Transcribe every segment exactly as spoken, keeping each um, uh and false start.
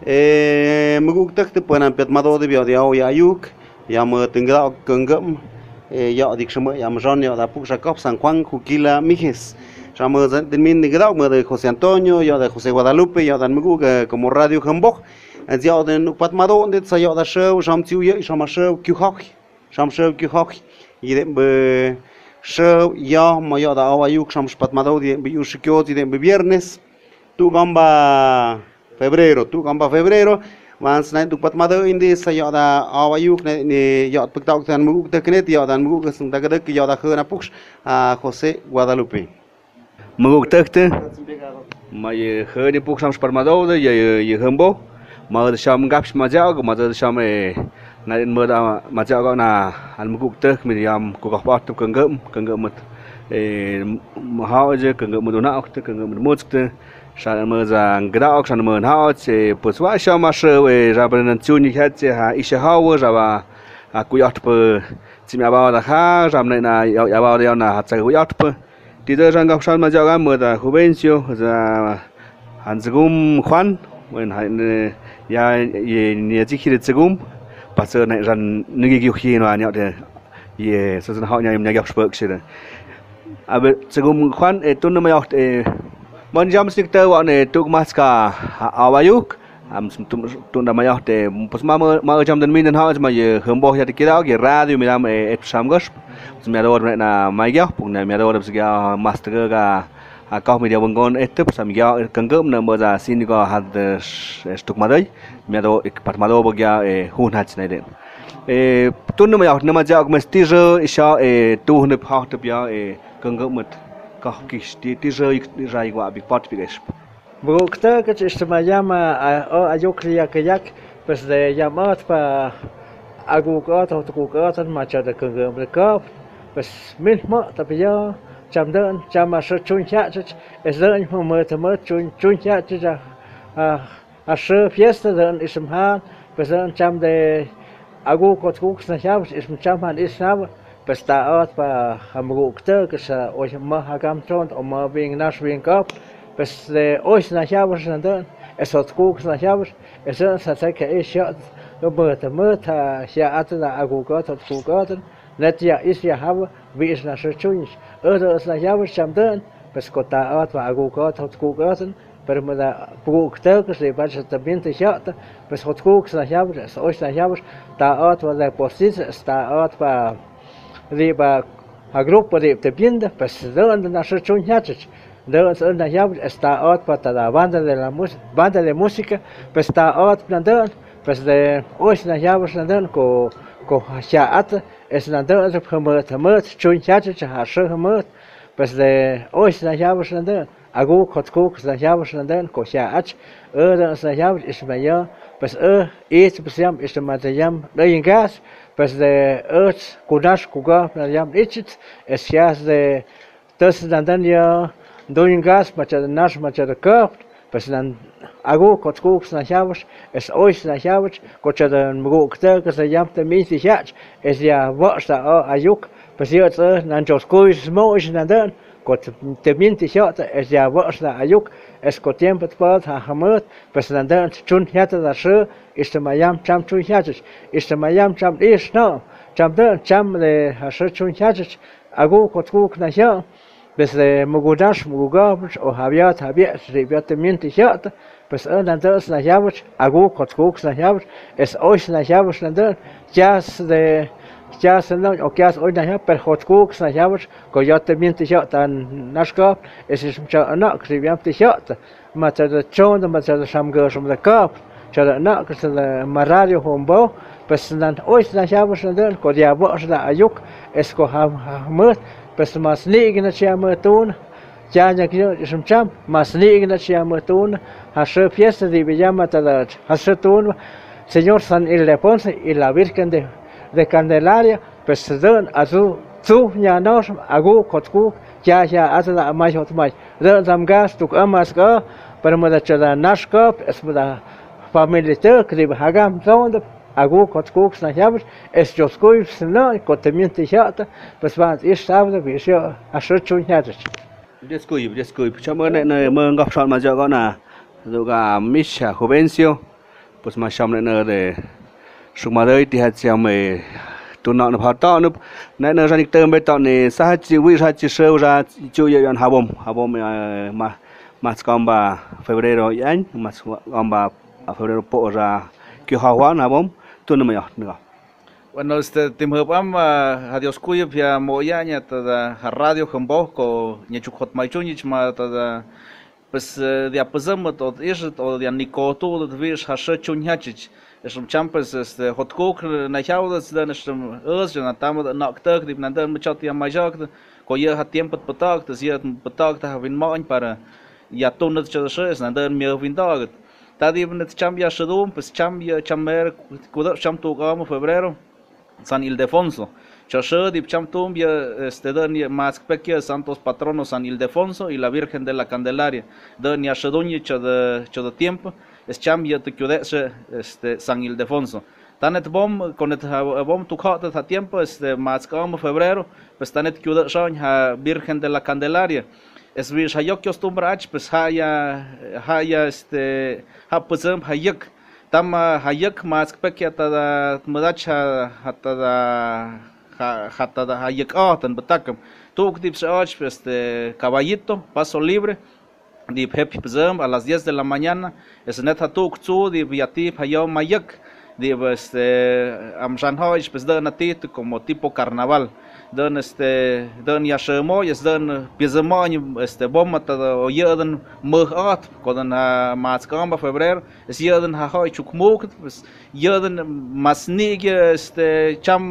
e mu gu tak te puenan pet mado de bio de au ya yuk ya mu tingra kengam e ya dik shmo ya mjon ya da puk Jacob San Juan Juquila Mijes Ramos de min tingra mu de José Antonio ya de José Guadalupe ya dan mu gu como radio Hambok ya de nu pat mado de sa ya da show sham tiu ya sham show kyu hok sham show kyu hok y de be show ya mo ya da au yuk sham pat mado de bi ushkyo de viernes tu gamba febrero tu gamba febrero vans na tu pat mado indi sa ya da awayuk ne ya pek tok tan mu te knet ya dan mu ke sung ta ke ya da khna pux a José Guadalupe mu te te ma ye khni pux sam par mado de ye ye humbo ma de sham gaps ma ja ma de sham e na mo da ma ja ga na an mu te mi yam ku ka pat ke ngam ke ngam e ma ha je ke ngam do na te ke ngam mo te Shan mơ rằng cái đó shan mơ họ sẽ bớt quá sao mà sơ về ra bênนั้นchú như thế chứ ha ít sao vừa ra và à cúi ớt bơ chỉ mà bao là khá làm này là yêu yêu bao đây là hạt trái cúi ớt bơ thì giờ rằng gặp shan mà cho cái mơ là khu bên siêu ra hắn sẽ gom khoan mình hắn ya ye ye chỉ khi được gom bắt giờ này rằng những cái khi nó nhậu thì ye sau đó họ nhà nhà gặp bớt xí rồi à bây sẽ gom khoan ấy tuần nó nhậu Mon jam sikta wa ne tuk maska awayuk am tunda mayo te pues ma ma jam den min ha ma ye humbo ya te kira ge radio mi dam et samgos mi ador na ma ya pung na mi ador bsga master ga a ka mi dia bongon et tup sam ya kangum na mo za sin go had stuk madai mi ador ik pat mado bo ya e hun hat na den e tunda mayo na ma ja ma stijo isha e tu ne pa te ya e kangum mit Kis ti ti rơi rai qua bị pot bị ghép. Bố cái cái chuyện mà yam ở Ayuklia cái yak, bây giờ yam ở pa agu có thâu tu có thân mà chờ được cường cường được có, bây mình mất tập giờ chăm đơn chăm mà sợ chun chạ chứ, giờ anh mà mơ thì mơ chun chun chạ chứ ra à à sợ fiesta đơn ism han, bây giờ chăm de agu có tu cũng sao ism chăm han is sao Pesta pa hamrukte que sa oi ma hagam tront o ma wing nas wing kap pes de oi na chavers na dan es ot kook na chavers es sa sa ke is ja do beurt met ha ja at na agugot ot kook net ja is ja have wie is na so chuns er is na chavers cham dan pes kota at pa agugot ot kook per ma da brukte que se va sa bien te ja pes ot kook na chavers oi na chavers ta at wa da postis sta at pa Riba a grupo de te vienda, pues de donde nació Chunyachich, de donde ya está otra la banda de la música, banda de música, pues está otra nandón, pues de hoy na ya vos nandón co co haat es nandón de como tamat Chunyachich ha shamat, pues de hoy na ya vos nandón, agu kotkuk na ya vos nandón co haat, er na ya vos es mayor, pues er es pues yam es matayam de gas. Pues de earth kudash kuga na yam ichit es yas de tos nandan ya doing gas macha de nash macha de kap pues nan agu kotkuk na yavos es ois na yavos kocha de mugukta que se yam te mi si yach es ya wasta ayuk pues ya nan joskuis mois nandan kot te minti yata es ya wasta ayuk es ko tiempo pat ha hamot pues nandan chun yata da shu is de mayam cham chun yachich is de mayam cham is no cham de cham de ha shu chun yachich agu kotkuk na ya pues de mugudash mugugabs o habiat habiat ribiat minti yata pues nandan na yavich agu kotkuk na yavich es ois na yavich nandan jas de ya se no o que has hoy na per hotkuk na yavich ko ya te minti yata nashka es is cha na ribiat yata mata de chon de mata de samgo som de kap cha na que se de maradio hombo pues nan hoy na yavich nandan ko ya bo da ayuk es ko ha mut pues mas ligna cha mutun ya ya que es un cham mas ligna cha mutun ha se fiesta de llama ta ha se tun señor San Ildefonso y la Virgen de de Candelaria pues dan a su su ya nos agu kotku ya ya asla mai hot mai dan zam gas tuk amas ka per mo da chada nashka es da familia te que hagam zond agu kotku na yabs es joskoi sna kotemiente yata pues va is sábado vi yo a shu chun yata Descuido, descuido. Chamo ne ne mo ngọc chọn mà giờ con à, rồi cả Misha Juvencio, pues mà xong lại nè để sung mà đây thì hạt xem mày tụi nó nó phát tao nó nãy nè ra đi tôm bây tao này sa chỉ vi sa chỉ sơ ra chú yêu ăn hà bom hà bom mà mà còn bà febrero anh mà còn bà febrero po ra kiểu hà hoa hà bom tụi nó mày nữa. Bueno, este timhupam adiós kuya pia moyaña tada radio Humbo ko nyachukot maichunich ma tada pues de apazam to is to de nikoto de vis hasha chunyachich esum champes este hotkok na jaudas dan esum us na tam na ktak dip na dan machot ya majak ko ye hat tiempo patak tas ye patak ta vin moñ para ya tunat chos na dan mir vin dag ta dip na cham ya shadum pues cham ya chamer kuda cham tu gamo febrero San Ildefonso. Choshe dip cham tumbia este dania mas pequia santos patronos San Ildefonso y la Virgen de la Candelaria. Dania sheduñi cho de cho de tiempo es cham ya te cudeche este San Ildefonso. Tanet bom con et bom tu khata ta tiempo este mas como febrero, pues tanet cudeche ha Virgen de la Candelaria. Es vi hayok costumbrach pues haya haya este ha pusam hayok Tama hayak mas pekia tada mudacha hatada hatada hayak atan betakam tuk dip search este caballito paso libre dip happy pzam a las diez de la mañana es neta tuk zu dip yati hayom mayak dip este amshan hoy pues dan atit como tipo carnaval dan este dan yashemo es dan pizamon este bomba tada o yerden mugat kodan mas kamba febrero es yerden ha hoy chukmuk pues yerden masnige este cham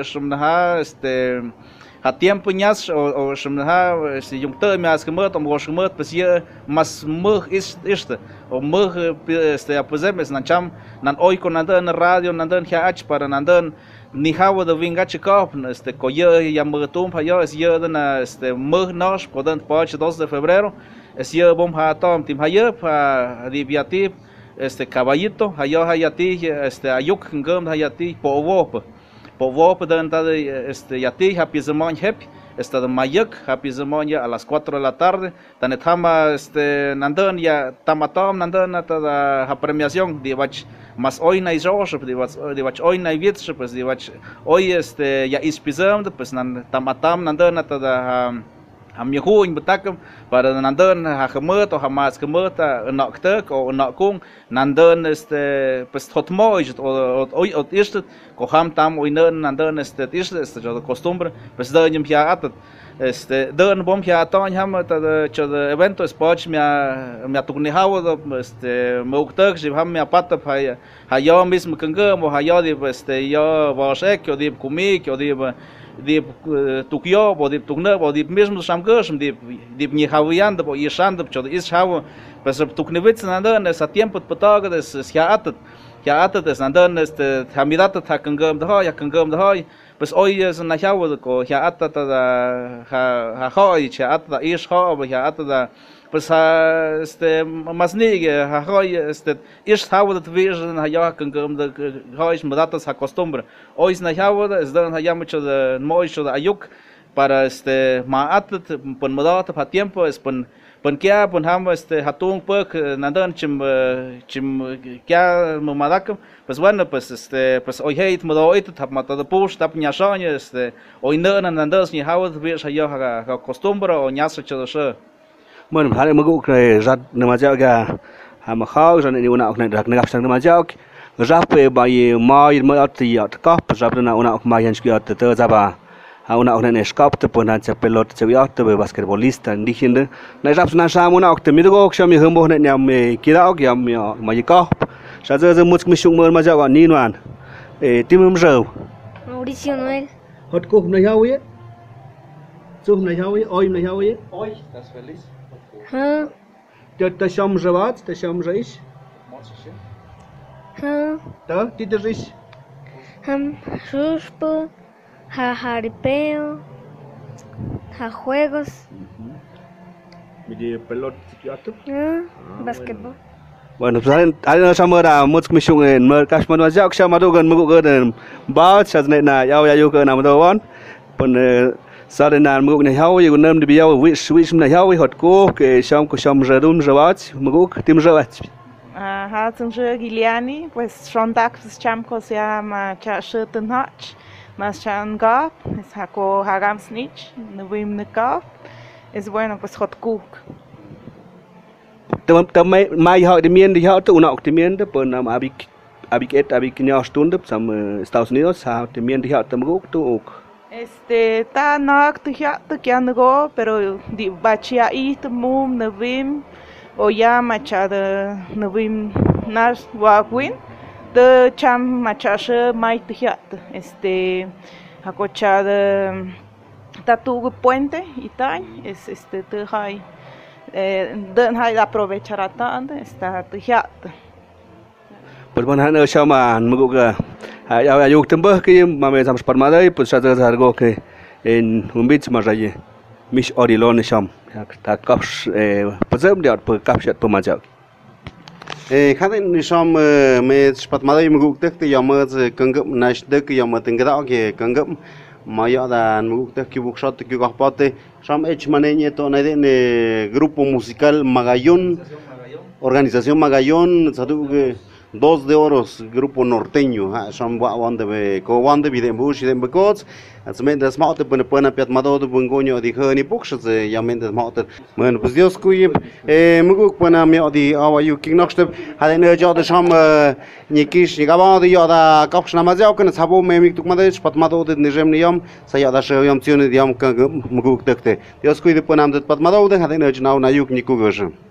shmna este ha tiempo ñas o shmna este yumte mas kemot o shmot pues ye mas mug is este o mug este apozem es nan cham nan hoy con nan radio nan dan hach para nan dan ni hawa de vinga chikop este koye ya mutum pa yo es ye na este mug nos kodan pach dos de febrero es ye bom ha tom tim haye pa dibiati este caballito hayo hayati este ayuk ngam hayati po wop po wop dan ta este yati happy zaman happy esta de mayak happy zaman ya a las cuatro de la tarde tanetama este nandan ya tamatom nandan ta ha premiación de bach mas hoy na izosh de bach de bach hoy na vitsh pues de bach hoy este ya ispizam pues nan tamatam nandan ta da ham yahuin betakam para nandan ha khamot o hamas khamot na ktek o na kung nandan este pues hotmoy o hoy o ist ko ham tam hoy nandan este ist este de costumbre pues dañem ya atat este dan bom ya ton ham ta cho de evento sport mia mia tukni hawo este muktak jib ham mia pata pa ha yo mismo kangam o ha yo de este yo vosek o de kumik o de dip tukyo bo dip tukne bo dip mesmo shamgosh dip dip ni hawiand bo yeshand cho is hawo pues tuknevits nandan esa tiempo patag des ya atat ya atat des nandan este hamidat ta kangam da ya kangam da pues hoy es na hawo ko ya atat da ha ha hoy cha atat is hawo ya atat pues este mas nige ha hoy este is hawo dat vision ha ya kangam da hoy es madatas ha costumbre hoy es na hawo es dan ha ya mucho de mocho de ayuk para este ma atat pon madata pa tiempo es pon pon kya pon ham este hatung pek nandan chim chim kya mamadakam pues bueno pues este pues hoy heit modoit tap mata de push tap nyashanya este hoy no nandas ni hawo de ha ya ha costumbre o nyasa chodoshe. Bueno, hari magu ke zat nama jauh ga, ham khau zat ni una ok na dak negap sang nama jauh, zat pe bai mai mai at ya kap zat na una ok mai hans kiat te zaba, ha una ok na skap te pona cha pelot cha wiat te basketbolista ndihinde, na zat na sa una ok te mi go ok shami humbo na nyam me kira ok yam mai kap, sa ze ze musk mi shung mer ma jauh ni nuan, e timum zau. Mauricio Noel. Hot ko na jauh ye? Suh na jauh ye? Hoy na jauh ye? Hoy estás feliz? Huh? Te te sham zavat, te sham zais. Huh? Ta ti te zais. Ham suspo, ha jaripeo, ha juegos. Mi de pelot kiatu. Huh? Basketball. Bueno, pues hay hay sama da musk mishung en mer kas man wajak sama do gan mugu gan ba sa ne na yaw ya yu gan am do wan. Pon sa de na mugu ne yaw yu nam de biaw wi switch na yaw hot ko ke sham ko sham radum zawat mugu tim zawat. Ajá, Tsunje Giliani, pues Shondak Chamco se llama Chashut Nach, más Changap, es Hako Hagam Snitch, Nubim Nekap, es bueno, pues Hot Cook. Tamai mai họ thì miền thì họ tụ nọ thì miền đó bữa nào abik abik et abik nhau stund up sam Estados Unidos sao thì miền thì họ tụm gốc tụ Este, ta no tu ya tu que go, pero di bachia i tu mum Nubim, o ya machada Nubim Nas Wagwin. De cham machashe mai tihat este acochada tatu puente y tal es este te hay eh de hay aprovechar tanto está tihat pues bueno han hecho mà một cái hay ayuk tempo que mà mình làm sparma đây pues sẽ ra algo que en un bit más allá mis orilon sham ta caps pues em dia per caps ya per majak khá là như sau mà mình bắt máy mình gục tức thì giờ mà cần gấp này tức thì giờ mà từng cái đó kì cần gấp mà giờ là mình gục tức kêu buộc shot kêu gặp bát thì sau ấy mà này như tôi nói đến grupo musical Magallón organización Magallón satu dos de oros grupo norteño ha sau bao wande về có wande bị dem bush dem bekots Atsmente das maute până până pe atmado de bungonio di hăni buxă ze yamente das maute mân pues dios cuie e muguk până mi odi awa yu king noxte hade ne jode sham ni kish ni gaba de yoda kapsh na mazao kana sabo me mi tuk made patmado de nijem niam sa yoda she yom tione diam kan muguk tekte dios cuie până am de patmado de hade ne jnau na yuk ni kugosh